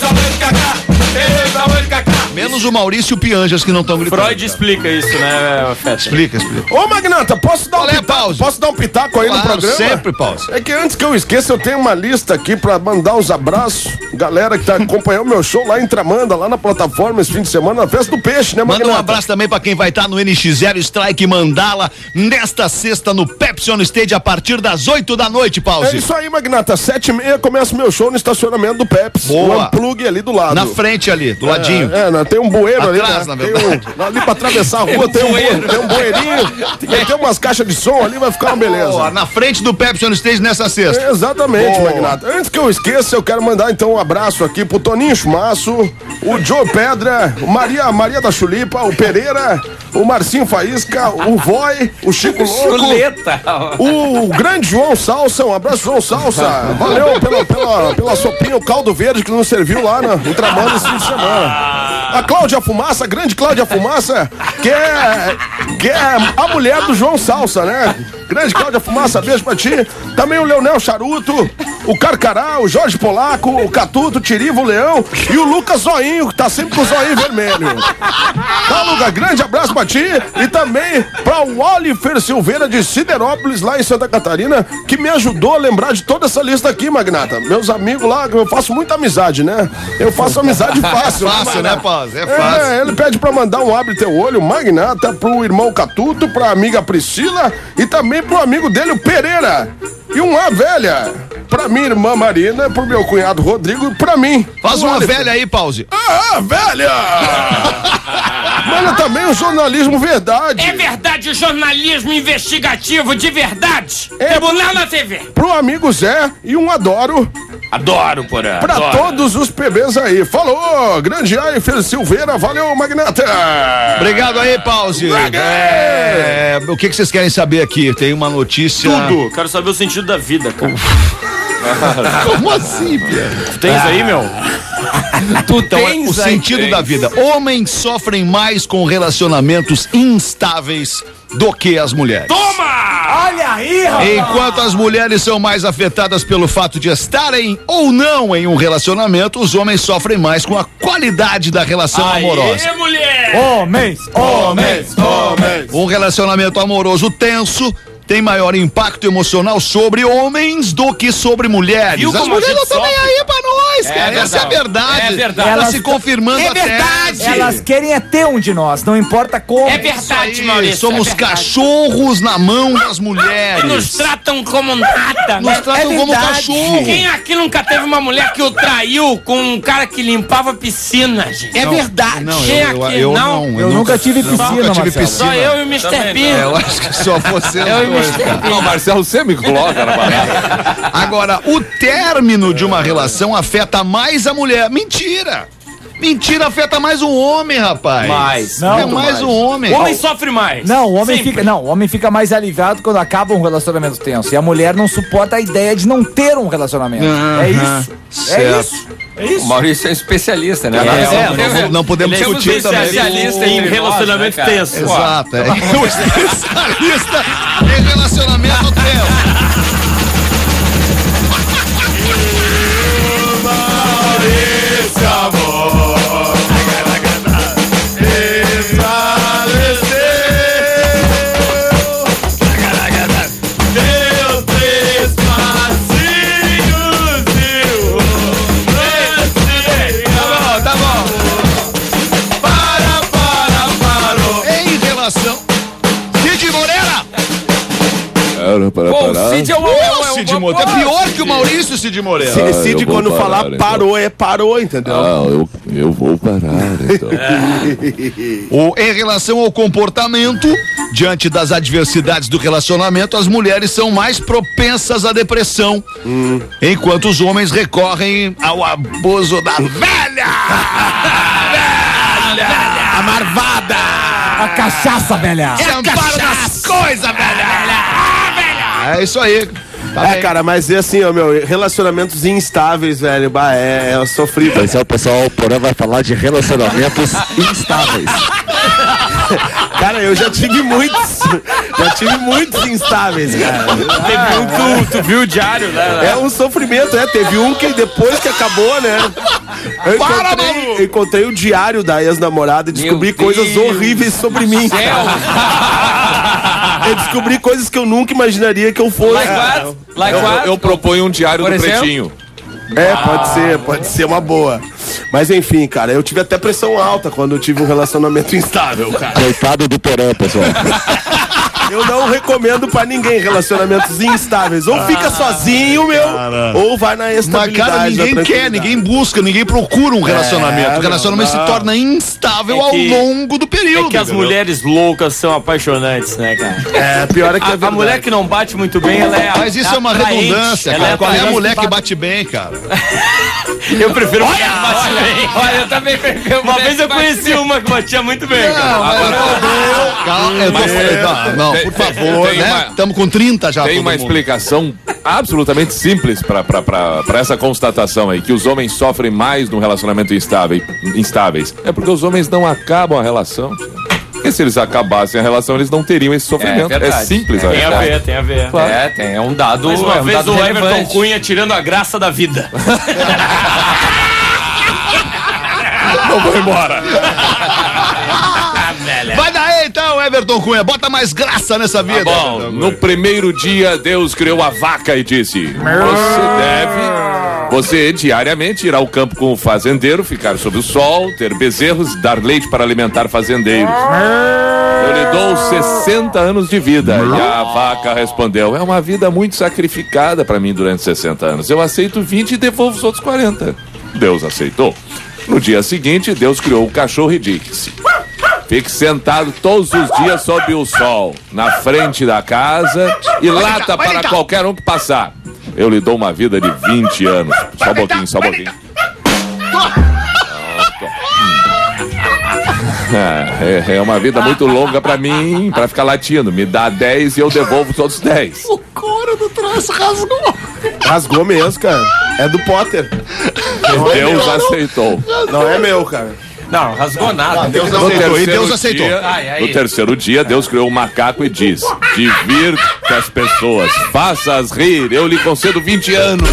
Menos o Maurício e o Pianjas que não estão gritando. Freud explica isso, né, Feta? Explica. Ô, Magnata, posso dar um pitaco aí no programa? Sempre, pausa. É que antes que eu esqueça, eu tenho uma lista aqui pra mandar uns abraços. Galera que tá acompanhando o meu show lá em Tramanda, lá na plataforma esse fim de semana, na Festa do Peixe, né, Magnata? Manda um abraço também pra quem vai estar no NX0 Strike Mandala nesta sexta no Pepsi On Stage a partir das 8 da noite, Pause. É isso aí, Magnata. 7h30 começa meu show no estacionamento do Pepsi. Boa. O Unplug ali do lado. Na frente ali, do ladinho. Tem um bueiro atrás, ali, né? na verdade. Ali pra atravessar a rua tem um bueirinho, tem umas caixas de som ali, vai ficar uma beleza. Boa, na frente do Pepsi On Stage nessa sexta. Exatamente, Magnata. Antes que eu esqueça, eu quero mandar então um abraço aqui pro Toninho Chumaço, o Joe Pedra, Maria da Chulipa, o Pereira, o Marcinho Faísca, o Voi, o Chico Louco, o grande João Salsa. Um abraço, João Salsa. Valeu pela sopinha, o caldo verde que nos serviu lá no Tramanda esse fim de semana. A Cláudia Fumaça, a grande Cláudia Fumaça, que é a mulher do João Salsa, né? Grande Cláudia Fumaça, beijo pra ti. Também o Leonel Charuto, o Carcará, o Jorge Polaco, o Catuto, o Tirivo, o Leão e o Lucas Zoinho, que tá sempre com o zoinho vermelho. Tá, Lucas? Grande abraço pra ti e também pra o Oliver Silveira de Siderópolis, lá em Santa Catarina, que me ajudou a lembrar de toda essa lista aqui, Magnata. Meus amigos lá, eu faço muita amizade, né? Eu faço amizade fácil. É fácil, né, Paz? É fácil. Ele pede pra mandar um abre teu olho, Magnata, pro irmão Catuto, pra amiga Priscila e também pro amigo dele, o Pereira. E uma velha pra minha irmã Marina, pro meu cunhado Rodrigo e pra mim. Faz uma velha aí, Pause. Velha! Manda também o jornalismo verdade. É verdade, o jornalismo investigativo de verdade. Tribunal na TV. Pro amigo Zé e um adoro. Adoro, porra. Pra todos os PBs aí. Falou, grande Aifer Silveira. Valeu, Magnata. Obrigado aí, Pause. O que vocês querem saber aqui? Tem uma notícia. Tudo. Quero saber o sentido da vida, cara. Como assim, Pia? Tu tens aí, meu? Então, o sentido da vida. Homens sofrem mais com relacionamentos instáveis do que as mulheres. Toma! Olha aí, rapaz! Enquanto as mulheres são mais afetadas pelo fato de estarem ou não em um relacionamento, os homens sofrem mais com a qualidade da relação amorosa. Mulher! Homens! Um relacionamento amoroso tenso tem maior impacto emocional sobre homens do que sobre mulheres. Viu as como mulheres a não gente estão nem sofre? aí pra nós, cara. Essa é a verdade. É verdade. Tá Elas se confirmando É até. verdade. Elas querem ter um de nós, não importa como. É verdade, Maurício. Somos é verdade. cachorros na mão das mulheres. Nos tratam como nada. Nos tratam como cachorro. Quem aqui nunca teve uma mulher que o traiu com um cara que limpava piscina, gente? É verdade. Quem aqui não? Eu nunca tive piscina, nunca tive Marcelo. piscina. Só eu e o Mr. P. Eu acho que só você. Eu e o Mr. P. Não, Marcelo, você me coloca na parada. Agora, o término de uma relação afeta mais a mulher. Mentira! Mentira, afeta mais o homem, rapaz. Mais. Não, é mais o homem. O homem sofre mais. Não, o homem Sempre. fica, o homem fica mais aliviado quando acaba um relacionamento tenso. E a mulher não suporta a ideia de não ter um relacionamento. É isso. É isso. É isso. O Maurício é especialista, né? Não podemos discutir também. Especialista em relacionamento tenso. Exato. É o especialista em relacionamento tenso. Esse amor Deu 3 passinhos e o Tá bom. parou. Em relação. Cid Moreira! Para. Cid Cid Moreira. É pior que o Maurício, Cid Moreira. Cid, eu vou quando parar, falar então. parou, parou, entendeu? Eu vou parar, então. Em relação ao comportamento, diante das adversidades do relacionamento, as mulheres são mais propensas à depressão, enquanto os homens recorrem ao abuso da velha! A marvada! A cachaça, velha! Se ampara nas coisas, velha! É isso aí. Tá bem. Cara, mas é assim, ó, meu, relacionamentos instáveis, velho, é sofrido. Esse é o pessoal, o Porã vai falar de relacionamentos instáveis. Cara, eu já tive muitos instáveis, cara. Teve um que tu viu o diário, né? É um sofrimento, Teve um que depois que acabou, né? Eu encontrei o diário da ex-namorada e descobri coisas horríveis sobre mim. Eu descobri coisas que eu nunca imaginaria que eu fosse. Eu proponho um diário do Pretinho. Pode ser uma boa. Mas enfim, cara, eu tive até pressão alta quando eu tive um relacionamento instável, cara. Coitado do Porã, pessoal. Eu não recomendo pra ninguém relacionamentos instáveis. Ou fica sozinho, ou vai na estabilidade. Mas, cara, ninguém quer, ninguém busca, ninguém procura um relacionamento. O relacionamento se torna instável ao longo do período. É que as mulheres loucas são apaixonantes, né, cara? Pior é que a mulher que não bate muito bem, ela é Mas isso é uma redundância, cara. Qual é a mulher que bate bem, cara? Eu prefiro mulher que bate bem. Olha, eu também prefiro. Uma vez eu conheci uma que batia muito bem, cara. Não, por favor, né? Estamos com 30 já. Tem uma explicação absolutamente simples pra essa constatação aí, que os homens sofrem mais num relacionamento instáveis. É porque os homens não acabam a relação. Porque se eles acabassem a relação, eles não teriam esse sofrimento. É simples, tem a ver, tem a ver. Claro. É um dado. Mais uma vez dado o relevante. Everton Cunha tirando a graça da vida. Não vou embora. Vai daí então, Everton Cunha, bota mais graça nessa vida. Tá bom, no primeiro dia Deus criou a vaca e disse: você diariamente ir ao campo com o fazendeiro, ficar sob o sol, ter bezerros, dar leite para alimentar fazendeiros. Eu lhe dou 60 anos de vida. E a vaca respondeu: é uma vida muito sacrificada para mim durante 60 anos. Eu aceito 20 e devolvo os outros 40. Deus aceitou. No dia seguinte, Deus criou o cachorro e disse: fique sentado todos os dias sob o sol, na frente da casa e lata para qualquer um que passar. Eu lhe dou uma vida de 20 anos. Só um pouquinho, só um pouquinho. É uma vida muito longa pra mim, pra ficar latindo. Me dá 10 e eu devolvo todos os 10. O couro do troço rasgou. Rasgou mesmo, cara. É do Potter. Deus aceitou. Não é meu, cara. Não, rasgou nada. Deus aceitou. E Deus aceitou. No terceiro dia, Deus criou um macaco e disse: divirta as pessoas, faça-as rir, eu lhe concedo 20 anos.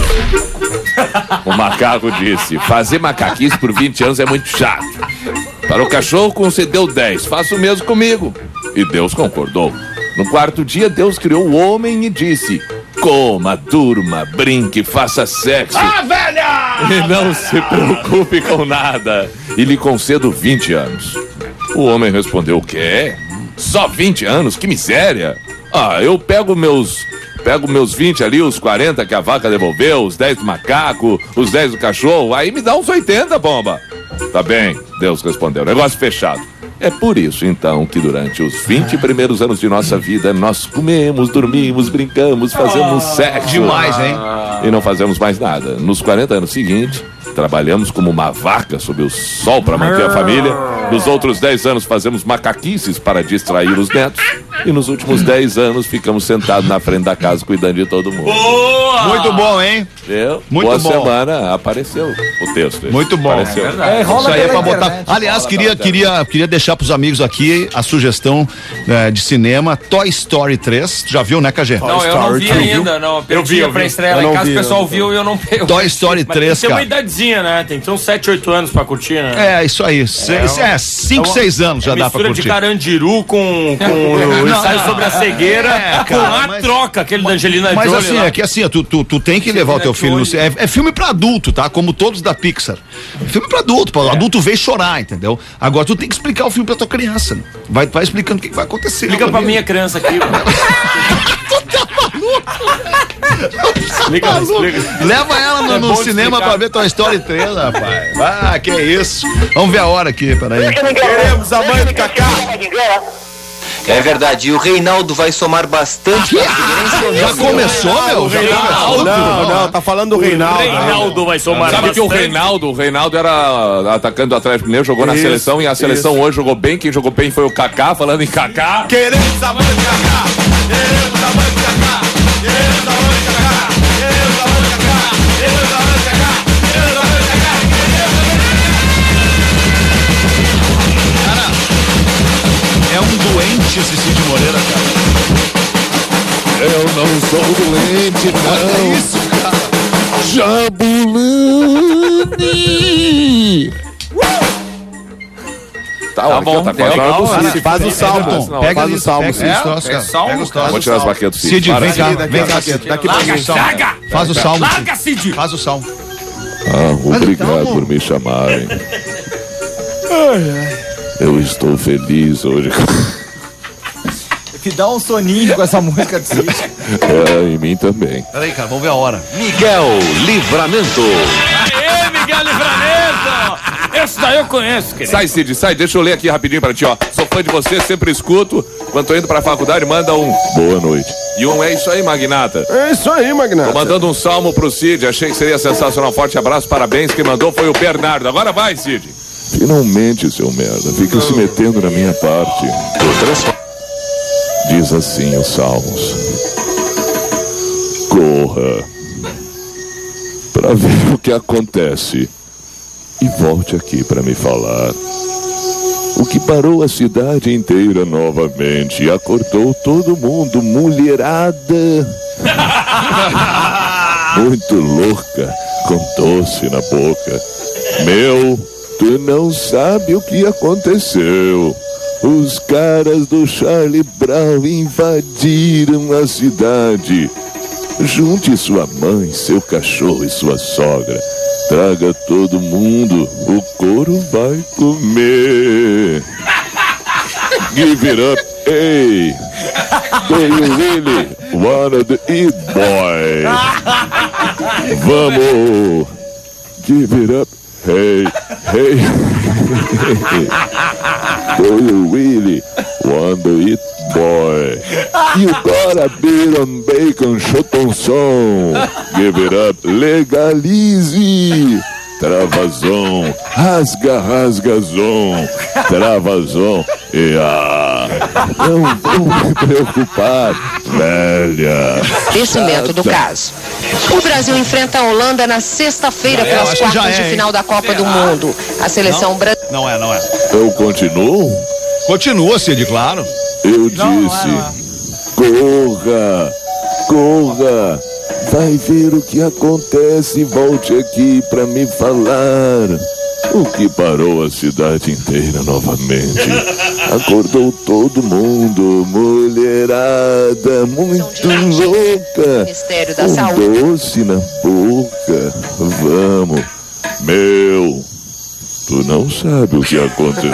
O macaco disse: fazer macaquice por 20 anos é muito chato. Para o cachorro concedeu 10, faça o mesmo comigo. E Deus concordou. No quarto dia, Deus criou o homem e disse: coma, durma, brinque, faça sexo. Velha! E não se preocupe com nada. E lhe concedo 20 anos. O homem respondeu: o quê? Só 20 anos? Que miséria! Eu pego meus 20 ali, os 40 que a vaca devolveu, os 10 do macaco, os 10 do cachorro, aí me dá uns 80, bomba. Tá bem, Deus respondeu, negócio fechado. É por isso, então, que durante os 20 primeiros anos de nossa vida, nós comemos, dormimos, brincamos, fazemos sexo. Demais, hein? E não fazemos mais nada. Nos 40 anos seguintes, trabalhamos como uma vaca sob o sol para manter a família. Nos outros 10 anos fazemos macaquices para distrair os netos. E nos últimos 10 anos ficamos sentados na frente da casa cuidando de todo mundo. Boa! Muito bom, hein? Muito Boa bom. semana, apareceu o texto. Muito bom. Apareceu. Isso aí é pra botar. Aliás, queria deixar pros amigos aqui a sugestão de cinema Toy Story 3. Já viu, né, KG? Não, eu não vi ainda, não. Eu vi pra estreia lá em casa, o pessoal viu e eu não vi. Toy Story 3, tem cara. uma idadezinha, né? Tem que ter uns 7, 8 anos pra curtir, né? É, isso aí. 5, 6 anos já dá pra curtir. Mistura de Carandiru com o ensaio sobre a cegueira, com a troca, aquele da Angelina Jolie. Mas assim, é que assim, tu tem que levar o teu filho no cinema. É filme pra adulto, tá? Como todos da Pixar. É filme pra adulto, o adulto vê chorar, entendeu? Agora tu tem que explicar o filme pra tua criança. Né? Vai explicando o que vai acontecer. Explica pra minha criança aqui. Tu tá maluco? Explica. Leva ela no cinema pra ver Toy Story 3, rapaz. Que é isso. Vamos ver a hora aqui, peraí. Queremos a mãe do Cacá. É verdade, e o Reinaldo vai somar bastante. Já começou, meu? Não, tá falando do Reinaldo. O Reinaldo vai somar Sabe bastante. que o Reinaldo era atacante do Atlético Mineiro, jogou na seleção e a seleção hoje jogou bem. Quem jogou bem foi o Kaká, falando em Kaká. Queremos a mãe do Cacá. Queremos a mãe do Cacá. Queremos a mãe do Cacá. Queremos a mãe do Cacá. Queremos a mãe do Cacá. Queremos a mãe do Cacá. É um doente esse Cid Moreira, cara. Eu não sou doente, não. É isso, cara. Jabulani. Tá bom, tá legal. Faz o salmo. Pega o salmo. Vou tirar as baquetas do Cid, vem cá, Daqui pra Cid. Faz o salmo. Larga, Cid. Faz o salmo. Obrigado por me chamarem. Eu estou feliz hoje. Que dá um soninho com essa música de Cid. Em mim também. Peraí, cara, vamos ver a hora. Miguel Livramento. Aê, Miguel Livramento! Esse daí eu conheço, querido. Sai, Cid, sai, deixa eu ler aqui rapidinho pra ti, ó. Sou fã de você, sempre escuto. Quando tô indo pra faculdade, manda um boa noite. E um é isso aí, Magnata. É isso aí, Magnata. Tô mandando um salmo pro Cid, achei que seria sensacional. Forte abraço, parabéns. Quem mandou foi o Bernardo. Agora vai, Cid. Finalmente, seu merda, fica se metendo na minha parte. Diz assim os salmos: corra pra ver o que acontece e volte aqui pra me falar. O que parou a cidade inteira novamente. Acordou todo mundo, mulherada. Muito louca, com doce na boca. Meu, tu não sabe o que aconteceu. Os caras do Charlie Brown invadiram a cidade. Junte sua mãe, seu cachorro e sua sogra. Traga todo mundo, o couro vai comer. Give it up, hey. Do you really wanna eat, boy? Vamos. Give it up, hey, hey. Do you really wanna eat, boy? You got a bit on bacon, chotonção. Give it up, legalize. Travazão, rasga, rasgazão. Travazão, não vou me preocupar, velha. Descimento do caso. O Brasil enfrenta a Holanda na sexta-feira pelas quartas de final da Copa do Mundo. A seleção brasileira. Não é. Eu continuo? Continua, Cid, claro. Eu disse, corra, vai ver o que acontece, volte aqui pra me falar. O que parou a cidade inteira novamente. Acordou todo mundo, mulherada, muito louca. Ministério da com Saúde. Doce na boca, vamos. Meu, tu não sabe o que aconteceu.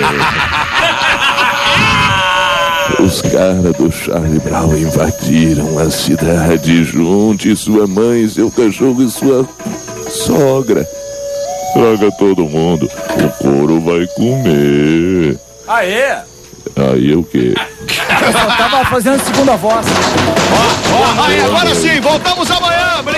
Os caras do Charlie Brown invadiram a cidade. Junte sua mãe, seu cachorro e sua sogra. Traga todo mundo, o couro vai comer. Aê! Aí o quê? Eu só tava fazendo segunda voz. Aí, agora sim, voltamos amanhã.